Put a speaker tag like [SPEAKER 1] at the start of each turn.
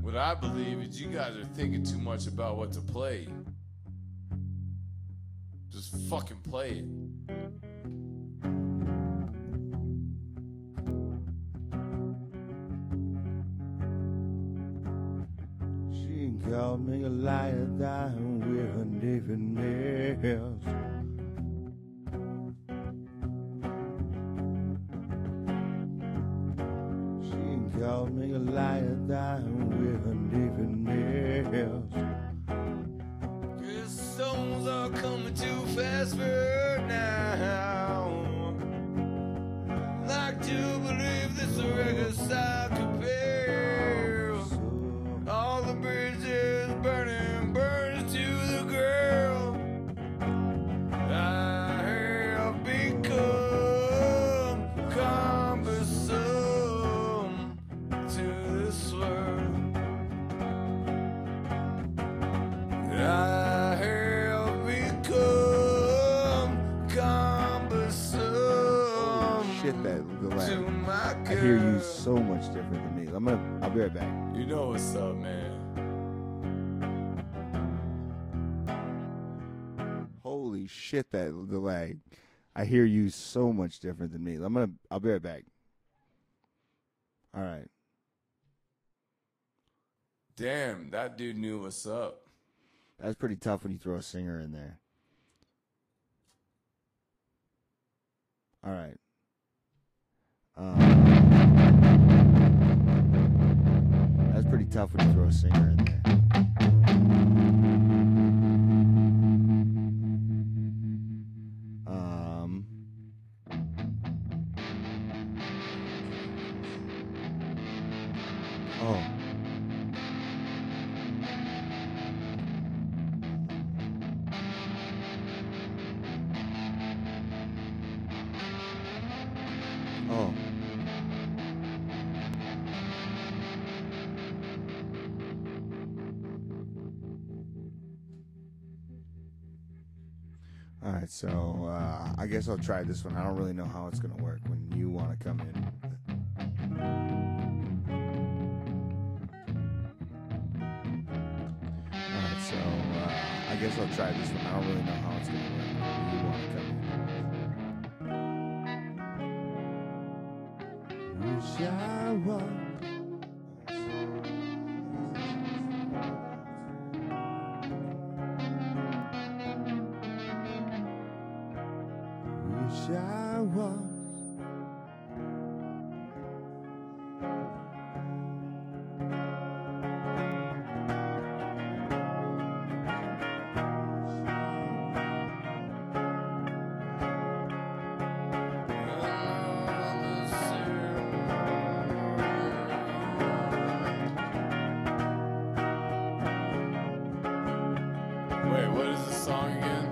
[SPEAKER 1] What I believe is you guys are thinking too much about what to play. Just fucking play it.
[SPEAKER 2] She called me a liar down with her different nails. She called me a liar down with her different nails.
[SPEAKER 1] Cause souls are coming too fast for now. Like to believe this record side compares. All the bridges burning, burns to the ground. I have become cumbersome to this world. I have become cumbersome.
[SPEAKER 2] Shit, that delay.
[SPEAKER 1] to my
[SPEAKER 2] I hear you
[SPEAKER 1] girl.
[SPEAKER 2] so much different than me. I'll be right back.
[SPEAKER 1] You know what's up, man.
[SPEAKER 2] Holy shit, that delay. I hear you so much different than me. I'll be right back. All right.
[SPEAKER 1] Damn, that dude knew what's up.
[SPEAKER 2] That's pretty tough when you throw a singer in there. All right. That's pretty tough when you throw a singer in there. Oh. Oh. All right, so I guess I'll try this one. I don't really know how it's going to work when you want to come in. All right, so I guess I'll try this one. I don't really know how it's going to work when you want to come in. Wish I was. Wish I was.
[SPEAKER 1] Wait, what is the song again?